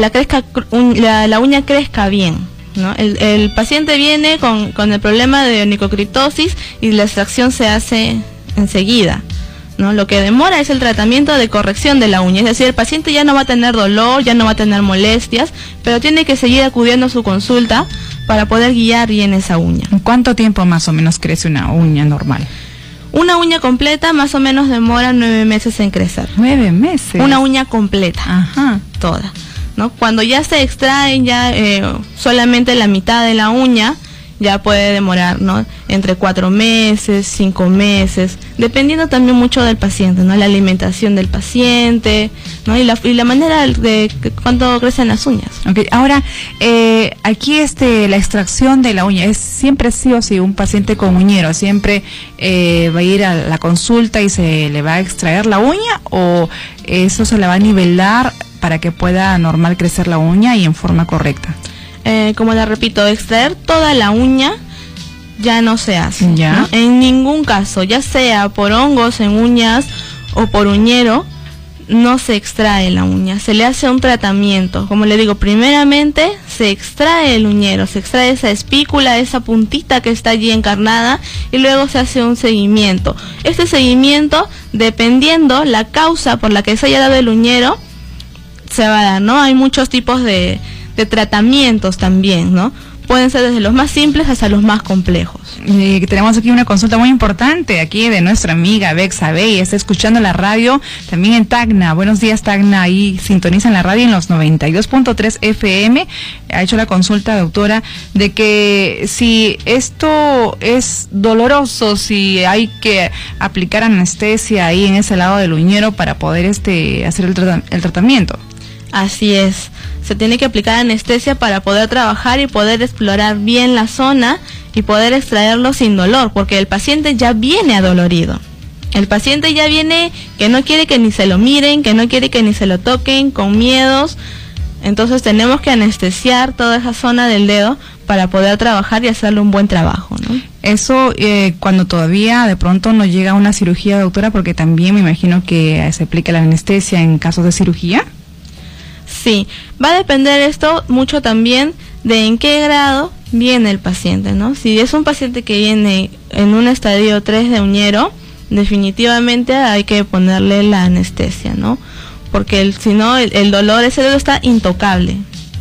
la uña crezca bien, ¿no? El paciente viene con el problema de onicocriptosis y la extracción se hace enseguida, ¿no? Lo que demora es el tratamiento de corrección de la uña, es decir, el paciente ya no va a tener dolor, ya no va a tener molestias, pero tiene que seguir acudiendo a su consulta para poder guiar bien esa uña. ¿Cuánto tiempo más o menos crece una uña normal? Una uña completa más o menos demora 9 meses en crecer. 9 meses. Una uña completa. Ajá. Toda, ¿no? Cuando ya se extraen solamente la mitad de la uña, ya puede demorar, ¿no?, entre 4 meses, 5 meses, dependiendo también mucho del paciente, ¿no?, la alimentación del paciente, ¿no?, y la manera de cuánto crecen las uñas. Okay. Ahora, aquí la extracción de la uña, ¿es siempre sí o sí un paciente con uñero? ¿Siempre va a ir a la consulta y se le va a extraer la uña, o eso se le va a nivelar para que pueda normal crecer la uña y en forma correcta? Como le repito, extraer toda la uña ya no se hace, ¿ya? ¿no? En ningún caso, ya sea por hongos en uñas o por uñero, no se extrae la uña, se le hace un tratamiento. Como le digo, primeramente se extrae el uñero, se extrae esa espícula, esa puntita que está allí encarnada, y luego se hace un seguimiento. Este seguimiento, dependiendo la causa por la que se haya dado el uñero, se va a dar, ¿no? Hay muchos tipos de tratamientos también, ¿no? Pueden ser desde los más simples hasta los más complejos. Tenemos aquí una consulta muy importante aquí de nuestra amiga Bexa Bey. Está escuchando la radio también en Tacna. Buenos días, Tacna. Ahí sintonizan la radio en los 92.3 FM. Ha hecho la consulta, doctora, de que si esto es doloroso, si hay que aplicar anestesia ahí en ese lado del uñero para poder hacer el tratamiento. Así es. Se tiene que aplicar anestesia para poder trabajar y poder explorar bien la zona y poder extraerlo sin dolor, porque el paciente ya viene adolorido. El paciente ya viene que no quiere que ni se lo miren, que no quiere que ni se lo toquen, con miedos. Entonces tenemos que anestesiar toda esa zona del dedo para poder trabajar y hacerle un buen trabajo, ¿no? Eso cuando todavía de pronto no llega a una cirugía, doctora, porque también me imagino que se aplica la anestesia en casos de cirugía. Sí, va a depender esto mucho también de en qué grado viene el paciente, ¿no? Si es un paciente que viene en un estadio 3 de uñero, definitivamente hay que ponerle la anestesia, ¿no? Porque si no, el dolor, ese dedo está intocable.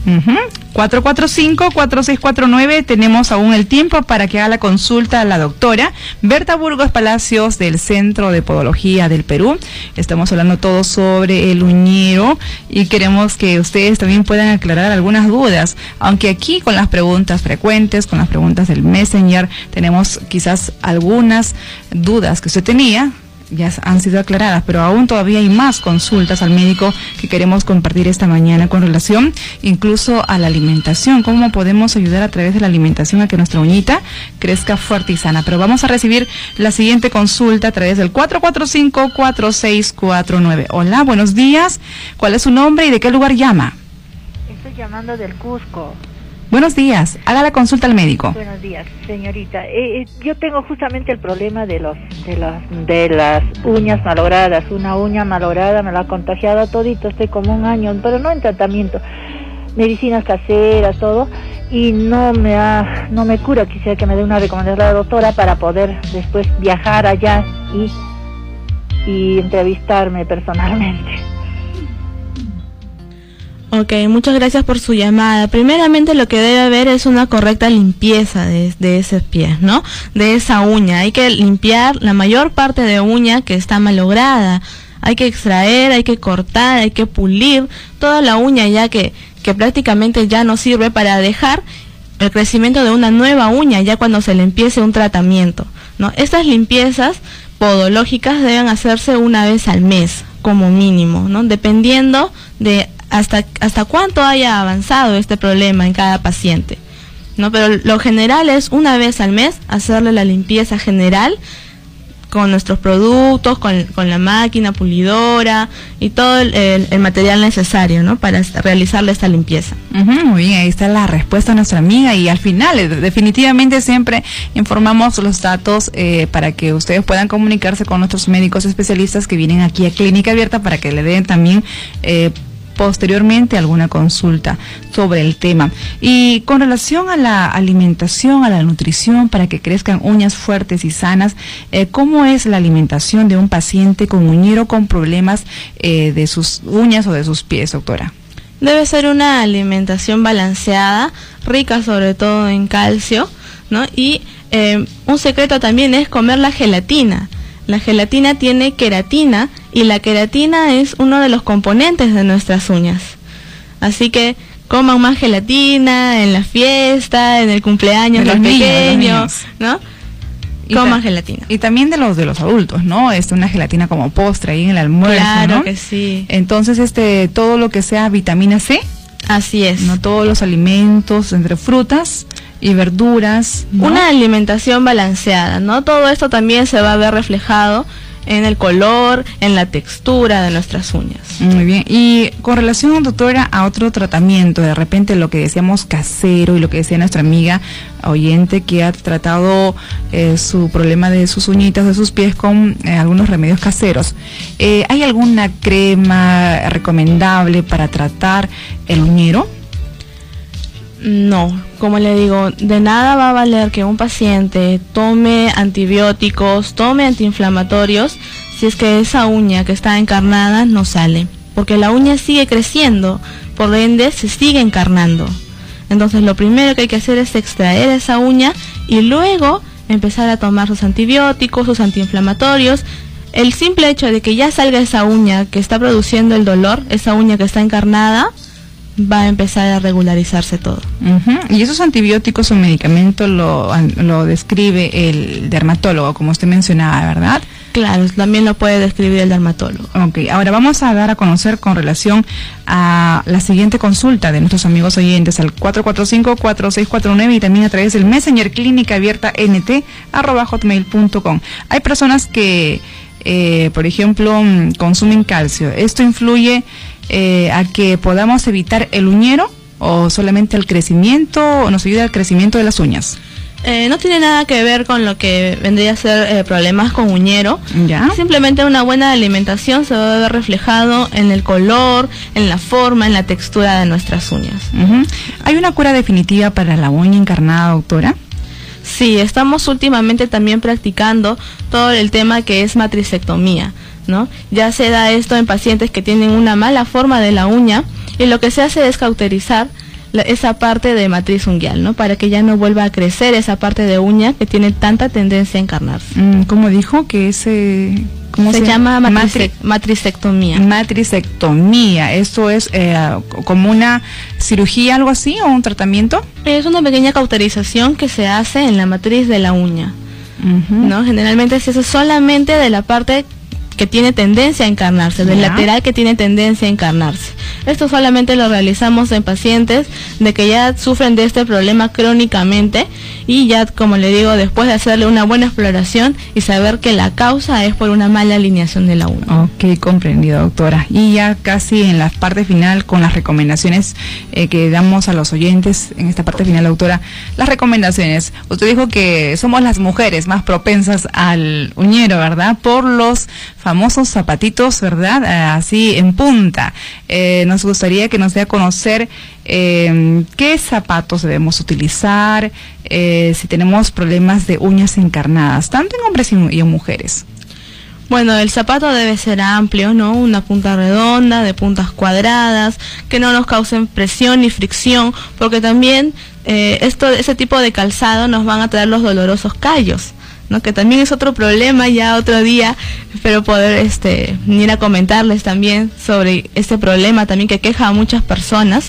445-4649, tenemos aún el tiempo para que haga la consulta a la doctora Berta Burgos Palacios del Centro de Podología del Perú. Estamos hablando todo sobre el uñero y queremos que ustedes también puedan aclarar algunas dudas, aunque aquí con las preguntas frecuentes, con las preguntas del Messenger, tenemos quizás algunas dudas que usted tenía, ya han sido aclaradas, pero aún todavía hay más consultas al médico que queremos compartir esta mañana con relación incluso a la alimentación, cómo podemos ayudar a través de la alimentación a que nuestra uñita crezca fuerte y sana. Pero vamos a recibir la siguiente consulta a través del 445-4649. Hola, buenos días. ¿Cuál es su nombre y de qué lugar llama? Estoy llamando del Cusco. Buenos días, haga la consulta al médico. Buenos días, señorita. Yo tengo justamente el problema de las uñas malogradas. Una uña malograda me la ha contagiado todito, estoy como un año, pero no en tratamiento. Medicinas caseras, todo, y no me cura. Quisiera que me dé una recomendación a la doctora para poder después viajar allá y entrevistarme personalmente. Ok, muchas gracias por su llamada. Primeramente lo que debe haber es una correcta limpieza de esos pies, ¿no? De esa uña. Hay que limpiar la mayor parte de uña que está malograda. Hay que extraer, hay que cortar, hay que pulir toda la uña ya que prácticamente ya no sirve para dejar el crecimiento de una nueva uña ya cuando se le empiece un tratamiento, ¿no? Estas limpiezas podológicas deben hacerse una vez al mes como mínimo, ¿no? Dependiendo de hasta cuánto haya avanzado este problema en cada paciente, ¿no? Pero lo general es una vez al mes hacerle la limpieza general con nuestros productos, con la máquina pulidora y todo el material necesario, ¿no? Para realizarle esta limpieza. Muy bien, ahí está la respuesta a nuestra amiga, y al final definitivamente siempre informamos los datos para que ustedes puedan comunicarse con nuestros médicos especialistas que vienen aquí a Clínica Abierta para que le den también posteriormente alguna consulta sobre el tema. Y con relación a la alimentación, a la nutrición para que crezcan uñas fuertes y sanas, ¿cómo es la alimentación de un paciente con uñero con problemas de sus uñas o de sus pies, doctora? Debe ser una alimentación balanceada, rica sobre todo en calcio, ¿no? Y un secreto también es comer la gelatina. La gelatina tiene queratina y la queratina es uno de los componentes de nuestras uñas. Así que coman más gelatina en la fiesta, en el cumpleaños del pequeño, ¿no? Coman gelatina. Y también de los adultos, ¿no? Una gelatina como postre ahí en el almuerzo, claro, ¿no? Que sí. Entonces, todo lo que sea vitamina C. Así es. No todos los alimentos entre frutas y verduras, ¿no? Una alimentación balanceada, ¿no? Todo esto también se va a ver reflejado en el color, en la textura de nuestras uñas. Muy bien. Y con relación, doctora, a otro tratamiento, de repente lo que decíamos casero y lo que decía nuestra amiga oyente que ha tratado su problema de sus uñitas, de sus pies con algunos remedios caseros. ¿Hay alguna crema recomendable para tratar el uñero? No, como le digo, de nada va a valer que un paciente tome antibióticos, tome antiinflamatorios, si es que esa uña que está encarnada no sale, porque la uña sigue creciendo, por ende se sigue encarnando. Entonces lo primero que hay que hacer es extraer esa uña y luego empezar a tomar sus antibióticos, sus antiinflamatorios. El simple hecho de que ya salga esa uña que está produciendo el dolor, esa uña que está encarnada, va a empezar a regularizarse todo. Y esos antibióticos o medicamentos lo describe el dermatólogo, como usted mencionaba, ¿verdad? Claro, también lo puede describir el dermatólogo. Ok, ahora vamos a dar a conocer con relación a la siguiente consulta de nuestros amigos oyentes al 445-4649 y también a través del Messenger Clínica Abierta nt@hotmail.com. Hay personas que, por ejemplo, consumen calcio. ¿Esto influye a que podamos evitar el uñero o solamente el crecimiento, o nos ayuda al crecimiento de las uñas? No tiene nada que ver con lo que vendría a ser problemas con uñero. ¿Ya? Simplemente una buena alimentación se va a ver reflejado en el color, en la forma, en la textura de nuestras uñas. ¿Hay una cura definitiva para la uña encarnada, doctora? Sí, estamos últimamente también practicando todo el tema que es matricectomía, ¿no? Ya se da esto en pacientes que tienen una mala forma de la uña y lo que se hace es cauterizar esa parte de matriz unguial, ¿no? Para que ya no vuelva a crecer esa parte de uña que tiene tanta tendencia a encarnarse. ¿Cómo dijo que ese...? ¿Cómo se llama? Matricectomía. Matricectomía. ¿Esto es como una cirugía, algo así, o un tratamiento? Es una pequeña cauterización que se hace en la matriz de la uña, ¿no? Generalmente se hace solamente de la parte que tiene tendencia a encarnarse, del lateral que tiene tendencia a encarnarse. Esto solamente lo realizamos en pacientes de que ya sufren de este problema crónicamente y ya, como le digo, después de hacerle una buena exploración y saber que la causa es por una mala alineación de la uña. Ok, comprendido, doctora. Y ya casi en la parte final, con las recomendaciones que damos a los oyentes, en esta parte final, doctora, las recomendaciones. Usted dijo que somos las mujeres más propensas al uñero, ¿verdad? Por los famosos zapatitos, ¿verdad? Así en punta. Nos gustaría que nos dé a conocer qué zapatos debemos utilizar, si tenemos problemas de uñas encarnadas, tanto en hombres y en mujeres. Bueno, el zapato debe ser amplio, ¿no? Una punta redonda, de puntas cuadradas, que no nos causen presión ni fricción, porque también ese tipo de calzado nos van a traer los dolorosos callos, ¿no? Que también es otro problema, ya otro día espero poder venir a comentarles también sobre este problema también que queja a muchas personas.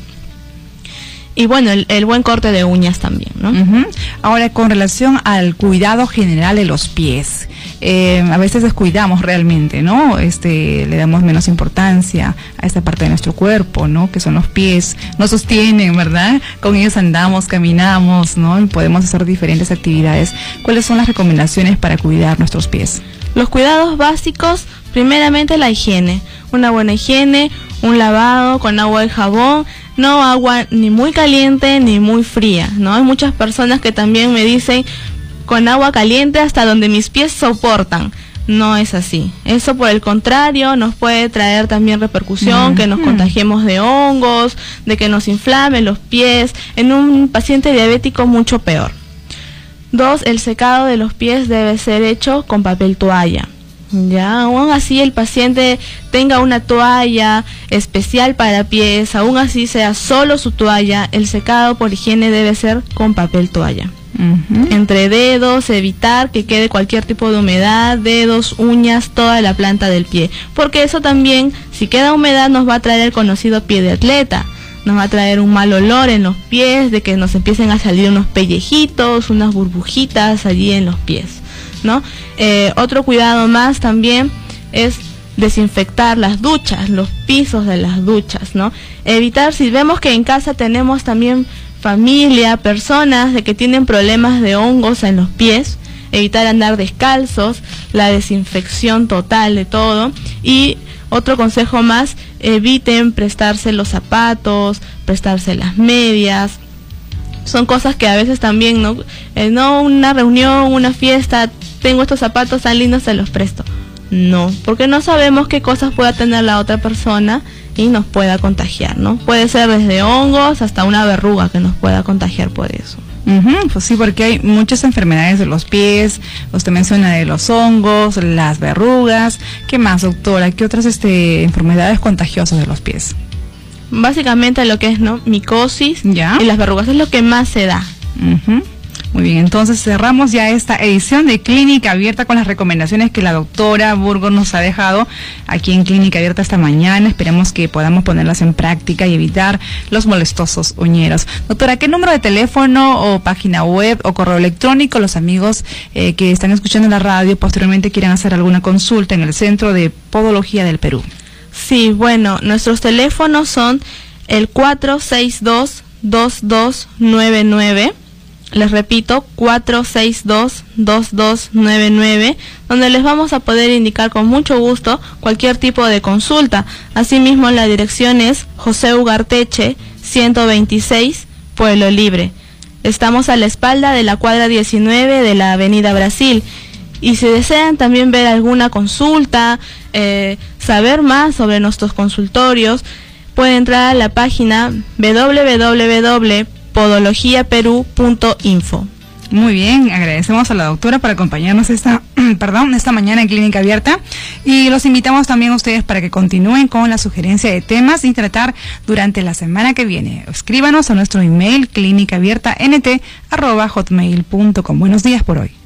Y bueno, el buen corte de uñas también, ¿no? Ahora, con relación al cuidado general de los pies, a veces descuidamos realmente, ¿no? Le damos menos importancia a esta parte de nuestro cuerpo, ¿no? Que son los pies, nos sostienen, ¿verdad? Con ellos andamos, caminamos, ¿no? Y podemos hacer diferentes actividades. ¿Cuáles son las recomendaciones para cuidar nuestros pies? Los cuidados básicos, primeramente la higiene. Una buena higiene, un lavado con agua y jabón, no agua ni muy caliente ni muy fría, ¿no? Hay muchas personas que también me dicen con agua caliente hasta donde mis pies soportan. No es así. Eso, por el contrario, nos puede traer también repercusión, que nos contagiemos de hongos, de que nos inflamen los pies. En un paciente diabético mucho peor. 2, el secado de los pies debe ser hecho con papel toalla. Ya, aún así el paciente tenga una toalla especial para pies, aún así sea solo su toalla, el secado por higiene debe ser con papel toalla. Entre dedos, evitar que quede cualquier tipo de humedad, dedos, uñas, toda la planta del pie, porque eso también, si queda humedad, nos va a traer el conocido pie de atleta. Nos va a traer un mal olor en los pies, de que nos empiecen a salir unos pellejitos, unas burbujitas allí en los pies, ¿no? Otro cuidado más también es desinfectar las duchas, los pisos de las duchas, ¿no? Evitar, si vemos que en casa tenemos también familia, personas de que tienen problemas de hongos en los pies, evitar andar descalzos, la desinfección total de todo. Y otro consejo más, eviten prestarse los zapatos, prestarse las medias. Son cosas que a veces también, ¿no? Una reunión, una fiesta, tengo estos zapatos tan lindos, se los presto. No, porque no sabemos qué cosas pueda tener la otra persona y nos pueda contagiar, ¿no? Puede ser desde hongos hasta una verruga que nos pueda contagiar por eso. Pues sí, porque hay muchas enfermedades de los pies. Usted menciona de los hongos, las verrugas. ¿Qué más, doctora? ¿Qué otras enfermedades contagiosas de los pies? Básicamente lo que es, ¿no? Micosis. ¿Ya? Y las verrugas es lo que más se da. Muy bien, entonces cerramos ya esta edición de Clínica Abierta con las recomendaciones que la doctora Burgos nos ha dejado aquí en Clínica Abierta esta mañana. Esperemos que podamos ponerlas en práctica y evitar los molestosos uñeros. Doctora, ¿qué número de teléfono o página web o correo electrónico los amigos que están escuchando la radio posteriormente quieran hacer alguna consulta en el Centro de Podología del Perú? Sí, bueno, nuestros teléfonos son el 462-2299. Les repito, 462-2299, donde les vamos a poder indicar con mucho gusto cualquier tipo de consulta. Asimismo, la dirección es José Ugarteche, 126, Pueblo Libre. Estamos a la espalda de la cuadra 19 de la Avenida Brasil. Y si desean también ver alguna consulta, saber más sobre nuestros consultorios, pueden entrar a la página www.podologiaperú.info. Muy bien, agradecemos a la doctora por acompañarnos esta mañana en Clínica Abierta, y los invitamos también a ustedes para que continúen con la sugerencia de temas y tratar durante la semana que viene. Escríbanos a nuestro email clinicaabiertant@hotmail.com. Buenos días por hoy.